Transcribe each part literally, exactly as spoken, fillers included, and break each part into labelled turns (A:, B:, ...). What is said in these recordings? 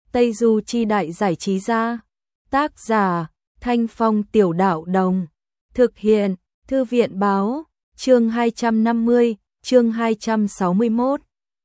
A: Tây Du Chi Đại Giải Trí Gia. Tác giả Thanh Phong Tiểu Đạo Đồng. Thực hiện Thư viện Báo. Chương hai trăm năm mươi, chương hai trăm sáu mươi mốt.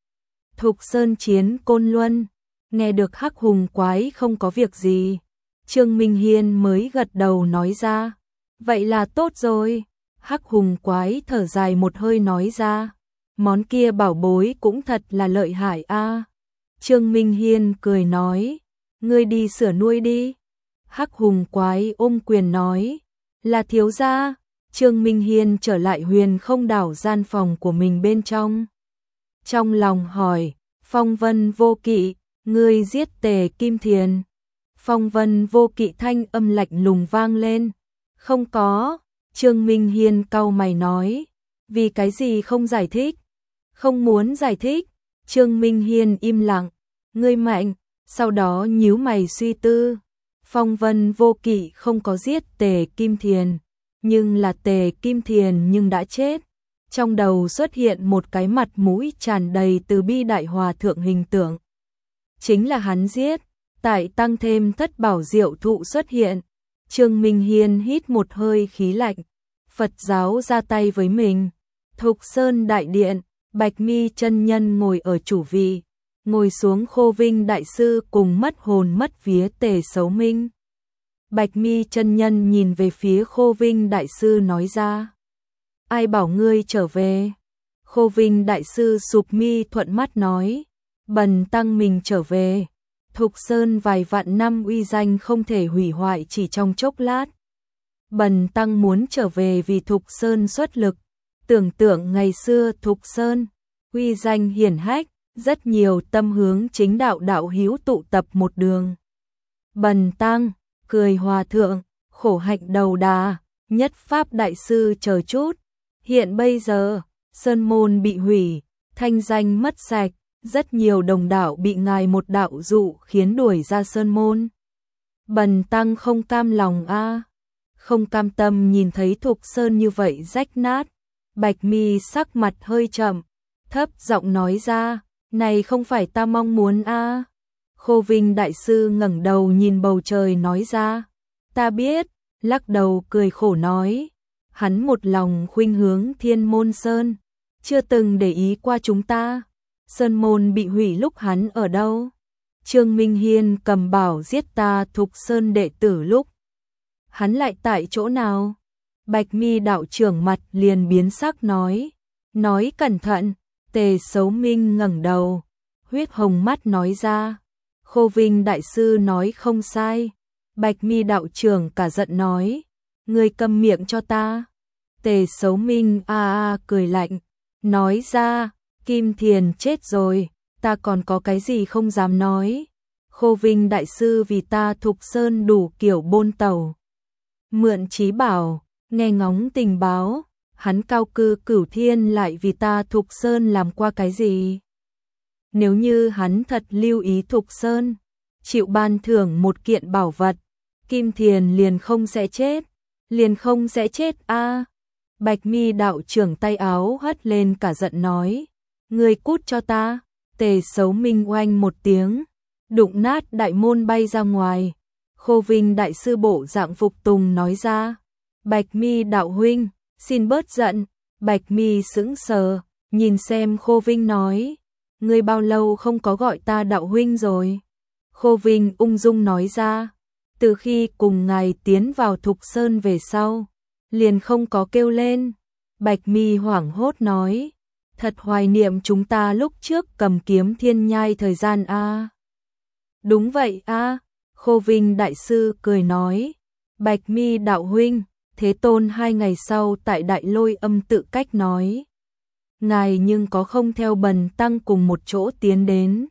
A: Thục Sơn chiến Côn Luân. Nghe được Hắc Hùng Quái không có việc gì, Trương Minh Hiên mới gật đầu nói ra. Vậy là tốt rồi. Hắc Hùng Quái thở dài một hơi nói ra. Món kia bảo bối cũng thật là lợi hại a. Trương Minh Hiên cười nói. Ngươi đi sửa nuôi đi. Hắc Hùng Quái ôm quyền nói. Là thiếu gia. Trương Minh Hiên trở lại Huyền Không Đảo gian phòng của mình bên trong. Trong lòng hỏi, Phong Vân Vô Kỵ, ngươi giết Tề Kim Thiền. Phong Vân Vô Kỵ thanh âm lạnh lùng vang lên. Không có. Trương Minh Hiên cau mày nói. Vì cái gì không giải thích? Không muốn giải thích. Trương Minh Hiên im lặng. Ngươi mạnh. Sau đó nhíu mày suy tư. Phong Vân Vô Kỵ không có giết Tề Kim Thiền, nhưng là Tề Kim Thiền nhưng đã chết. Trong đầu xuất hiện một cái mặt mũi tràn đầy từ bi đại hòa thượng hình tượng. Chính là hắn giết. Tại tăng thêm thất bảo diệu thụ xuất hiện. Trương Minh Hiên hít một hơi khí lạnh. Phật giáo ra tay với mình. Thục Sơn Đại Điện, Bạch Mi chân nhân ngồi ở chủ vị. Ngồi xuống Khô Vinh Đại Sư cùng mất hồn mất vía Tề Sấu Minh. Bạch Mi chân nhân nhìn về phía Khô Vinh Đại Sư nói ra. Ai bảo ngươi trở về? Khô Vinh Đại Sư sụp mi thuận mắt nói. Bần tăng mình trở về. Thục Sơn vài vạn năm uy danh không thể hủy hoại chỉ trong chốc lát. Bần tăng muốn trở về vì Thục Sơn xuất lực. Tưởng tượng ngày xưa Thục Sơn, uy danh hiển hách, rất nhiều tâm hướng chính đạo đạo hiếu tụ tập một đường. Bần tăng, cười hòa thượng, khổ hạnh đầu đà, nhất pháp đại sư chờ chút. Hiện bây giờ, Sơn môn bị hủy, thanh danh mất sạch, rất nhiều đồng đạo bị ngài một đạo dụ khiến đuổi ra Sơn môn. Bần tăng không cam lòng a, không cam tâm nhìn thấy Thục Sơn như vậy rách nát. Bạch Mi sắc mặt hơi chậm, thấp giọng nói ra, này không phải ta mong muốn a. Khô Vinh Đại Sư ngẩng đầu nhìn bầu trời nói ra, ta biết, lắc đầu cười khổ nói, hắn một lòng khuynh hướng Thiên Môn Sơn, chưa từng để ý qua chúng ta. Sơn môn bị hủy lúc hắn ở đâu? Trương Minh Hiên cầm bảo giết ta Thục Sơn đệ tử lúc hắn lại tại chỗ nào? Bạch Mi đạo trưởng mặt liền biến sắc nói, nói cẩn thận. Tề Sấu Minh ngẩng đầu, huyết hồng mắt nói ra. Khô Vinh Đại Sư nói không sai. Bạch Mi đạo trưởng cả giận nói, ngươi câm miệng cho ta. Tề Sấu Minh a a cười lạnh, nói ra, Kim Thiền chết rồi, ta còn có cái gì không dám nói. Khô Vinh Đại Sư vì ta Thục Sơn đủ kiểu bôn tàu, mượn trí bảo, nghe ngóng tình báo. Hắn cao cư Cửu Thiên lại vì ta Thục Sơn làm qua cái gì? Nếu như hắn thật lưu ý Thục Sơn, chịu ban thưởng một kiện bảo vật, Kim Thiền liền không sẽ chết, liền không sẽ chết a. À. Bạch Mi đạo trưởng tay áo hất lên cả giận nói, ngươi cút cho ta. Tề Sấu Minh oanh một tiếng, đụng nát đại môn bay ra ngoài. Khô Vinh Đại Sư bộ dạng phục tùng nói ra, Bạch Mi đạo huynh, xin bớt giận. Bạch Mi sững sờ, nhìn xem Khô Vinh nói, ngươi bao lâu không có gọi ta đạo huynh rồi? Khô Vinh ung dung nói ra, từ khi cùng ngài tiến vào Thục Sơn về sau, liền không có kêu lên. Bạch Mi hoảng hốt nói, thật hoài niệm chúng ta lúc trước cầm kiếm thiên nhai thời gian a. Đúng vậy a. Khô Vinh Đại Sư cười nói, Bạch Mi đạo huynh, Thế Tôn hai ngày sau tại Đại Lôi Âm tự cách nói, ngài nhưng có không theo bần tăng cùng một chỗ tiến đến.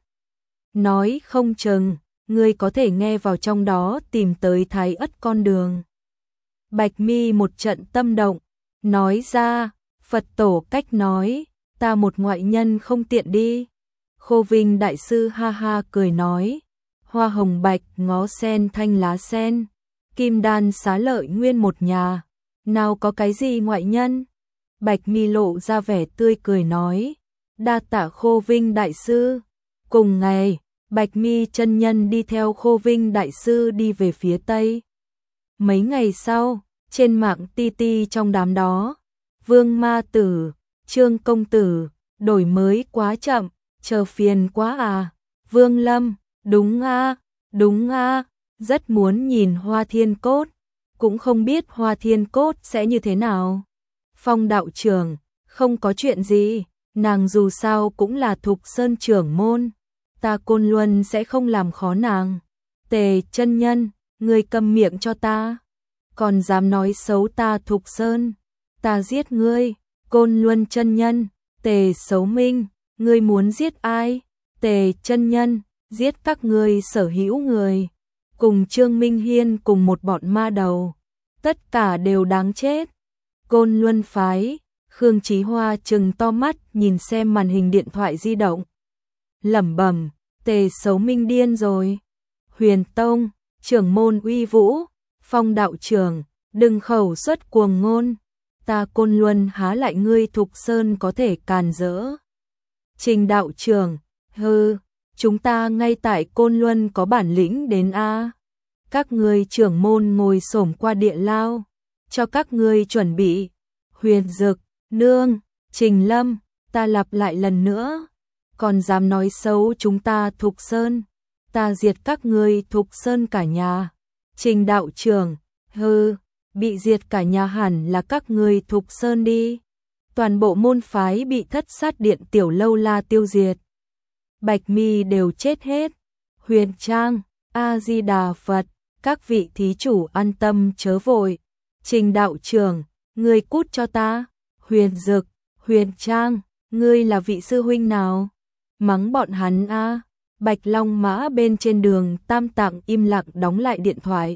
A: Nói không chừng, ngươi có thể nghe vào trong đó tìm tới Thái Ất con đường. Bạch Mi một trận tâm động, nói ra, Phật tổ cách nói, ta một ngoại nhân không tiện đi. Khô Vinh Đại Sư ha ha cười nói, hoa hồng bạch ngó sen thanh lá sen, kim đan xá lợi nguyên một nhà, nào có cái gì ngoại nhân. Bạch Mi lộ ra vẻ tươi cười nói, đa tạ Khô Vinh Đại Sư. Cùng ngày, Bạch Mi chân nhân đi theo Khô Vinh đại sư đi về phía tây. Mấy ngày sau, trên mạng ti ti trong đám đó, Vương Ma Tử, Trương công tử, đổi mới quá chậm, chờ phiền quá à. Vương Lâm, đúng a, đúng a, rất muốn nhìn Hoa Thiên Cốt, cũng không biết Hoa Thiên Cốt sẽ như thế nào. Phong đạo trưởng, không có chuyện gì, nàng dù sao cũng là Thục Sơn trưởng môn, ta Côn Luân sẽ không làm khó nàng. Tề chân nhân, ngươi câm miệng cho ta, còn dám nói xấu ta Thục Sơn, ta giết ngươi. Côn Luân chân nhân, Tề Xấu Minh, ngươi muốn giết ai? Tề chân nhân, giết các ngươi sở hữu người, cùng Trương Minh Hiên cùng một bọn ma đầu, tất cả đều đáng chết. Côn Luân phái, Khương Chí Hoa trừng to mắt nhìn xem màn hình điện thoại di động, lẩm bẩm, Tề Xấu Minh điên rồi. Huyền Tông, trưởng môn uy vũ, Phong đạo trưởng, đừng khẩu xuất cuồng ngôn, ta Côn Luân há lại ngươi Thục Sơn có thể càn rỡ. Trình đạo trưởng, hừ, chúng ta ngay tại Côn Luân có bản lĩnh đến a. Các ngươi trưởng môn ngồi xổm qua địa lao, cho các ngươi chuẩn bị. Huyền Dực, nương, Trình Lâm, ta lặp lại lần nữa, còn dám nói xấu chúng ta Thục Sơn, ta diệt các ngươi Thục Sơn cả nhà. Trình đạo trưởng, hừ, bị diệt cả nhà hẳn là các ngươi Thục Sơn đi. Toàn bộ môn phái bị Thất Sát Điện Tiểu Lâu La tiêu diệt. Bạch Mi đều chết hết. Huyền Trang, A Di Đà Phật, các vị thí chủ an tâm chớ vội. Trình đạo trưởng, ngươi cút cho ta. Huyền Dực, Huyền Trang, ngươi là vị sư huynh nào? Mắng bọn hắn a. Bạch Long Mã bên trên đường Tam Tạng im lặng đóng lại điện thoại.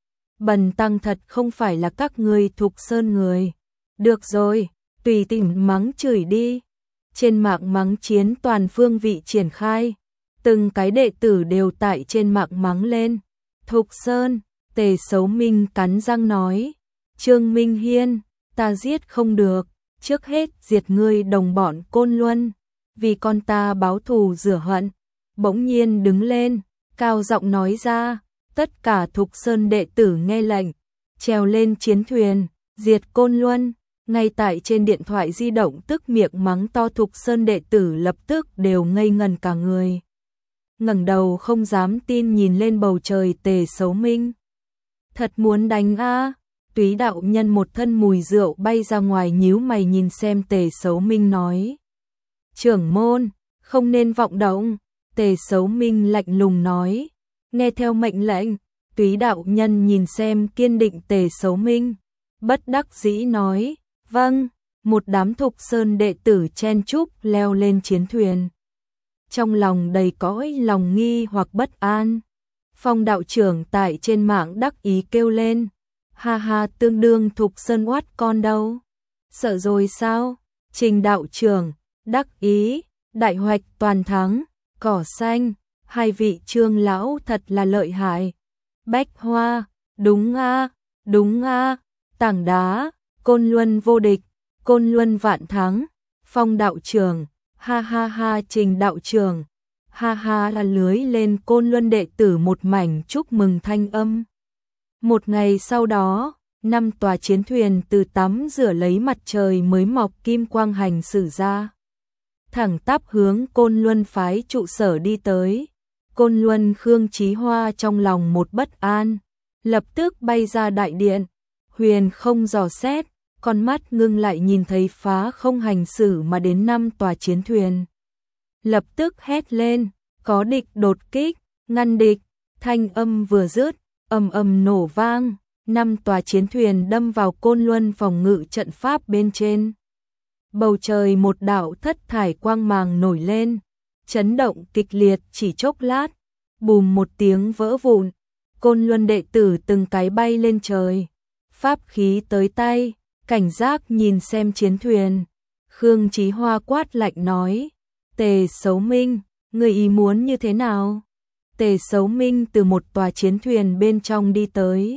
A: Bần tăng thật không phải là các ngươi Thục Sơn người. Được rồi, tùy tiện mắng chửi đi. Trên mạng mắng chiến toàn phương vị triển khai, từng cái đệ tử đều tại trên mạng mắng lên. Thục Sơn, Tề Xấu Minh cắn răng nói, Trương Minh Hiên, ta giết không được, trước hết diệt ngươi đồng bọn Côn Luân, vì con ta báo thù rửa hận. Bỗng nhiên đứng lên, cao giọng nói ra, tất cả Thục Sơn đệ tử nghe lệnh, trèo lên chiến thuyền, diệt Côn Luân. Ngay tại trên điện thoại di động tức miệng mắng to Thục Sơn đệ tử lập tức đều ngây ngần cả người. Ngẩng đầu không dám tin nhìn lên bầu trời Tề Xấu Minh. Thật muốn đánh a. Túy đạo nhân một thân mùi rượu bay ra ngoài nhíu mày nhìn xem Tề Xấu Minh nói. Trưởng môn, không nên vọng động. Tề Xấu Minh lạnh lùng nói. Nghe theo mệnh lệnh. Túy đạo nhân nhìn xem kiên định Tề Xấu Minh, bất đắc dĩ nói. Vâng, một đám Thục Sơn đệ tử chen chúc leo lên chiến thuyền. Trong lòng đầy cõi lòng nghi hoặc bất an. Phong đạo trưởng tại trên mạng đắc ý kêu lên. Ha ha, tương đương Thục Sơn oát con đâu. Sợ rồi sao? Trình đạo trưởng, đắc ý, đại hoạch toàn thắng, cỏ xanh, hai vị Trương lão thật là lợi hại. Bách Hoa, đúng a, đúng a, tảng đá, Côn Luân vô địch, Côn Luân vạn thắng. Phong đạo trưởng, ha ha ha. Trình đạo trưởng, ha ha là lưới lên Côn Luân đệ tử một mảnh chúc mừng thanh âm. Một ngày sau đó, năm tòa chiến thuyền từ tắm rửa lấy mặt trời mới mọc kim quang hành xử ra, thẳng tắp hướng Côn Luân phái trụ sở đi tới. Côn Luân Khương Chí Hoa trong lòng một bất an, lập tức bay ra đại điện, huyền không dò xét, con mắt ngưng lại nhìn thấy phá không hành xử mà đến năm tòa chiến thuyền. Lập tức hét lên, có địch đột kích, ngăn địch. Thanh âm vừa dứt, ầm ầm nổ vang, năm tòa chiến thuyền đâm vào Côn Luân phòng ngự trận pháp bên trên. Bầu trời một đạo thất thải quang màng nổi lên, chấn động kịch liệt chỉ chốc lát, bùm một tiếng vỡ vụn. Côn Luân đệ tử từng cái bay lên trời, pháp khí tới tay, cảnh giác nhìn xem chiến thuyền. Khương Chí Hoa quát lạnh nói, Tề Xấu Minh, người ý muốn như thế nào? Tề Xấu Minh từ một tòa chiến thuyền bên trong đi tới,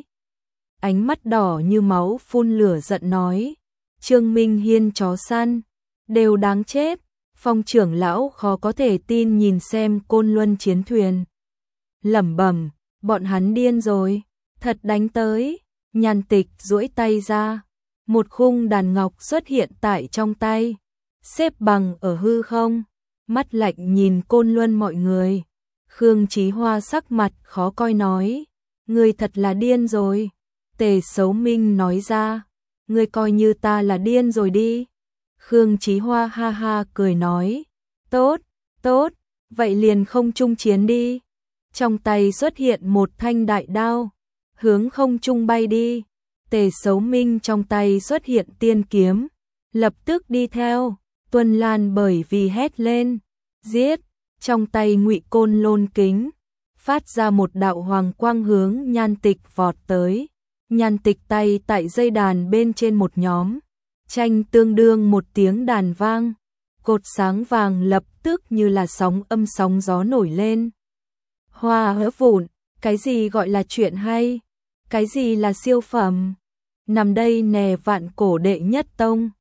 A: ánh mắt đỏ như máu phun lửa giận nói, Trương Minh Hiên chó săn, đều đáng chết. Phong trưởng lão khó có thể tin nhìn xem Côn Luân chiến thuyền. Lẩm bẩm, bọn hắn điên rồi, thật đánh tới. Nhan Tịch duỗi tay ra, một khung đàn ngọc xuất hiện tại trong tay, xếp bằng ở hư không, mắt lạnh nhìn Côn Luân mọi người. Khương Chí Hoa sắc mặt khó coi nói, ngươi thật là điên rồi. Tề Sấu Minh nói ra, ngươi coi như ta là điên rồi đi. Khương Chí Hoa ha ha cười nói, tốt, tốt, vậy liền không chung chiến đi. Trong tay xuất hiện một thanh đại đao, hướng không trung bay đi. Tề Sấu Minh trong tay xuất hiện tiên kiếm, lập tức đi theo. Tuân Lan bởi vì hét lên, giết, trong tay Ngụy Côn Lôn kính, phát ra một đạo hoàng quang hướng Nhan Tịch vọt tới. Nhan Tịch tay tại dây đàn bên trên một nhóm, tranh tương đương một tiếng đàn vang, cột sáng vàng lập tức như là sóng âm sóng gió nổi lên. Hoa hỡ vụn, cái gì gọi là chuyện hay, cái gì là siêu phẩm, nằm đây nè vạn cổ đệ nhất tông.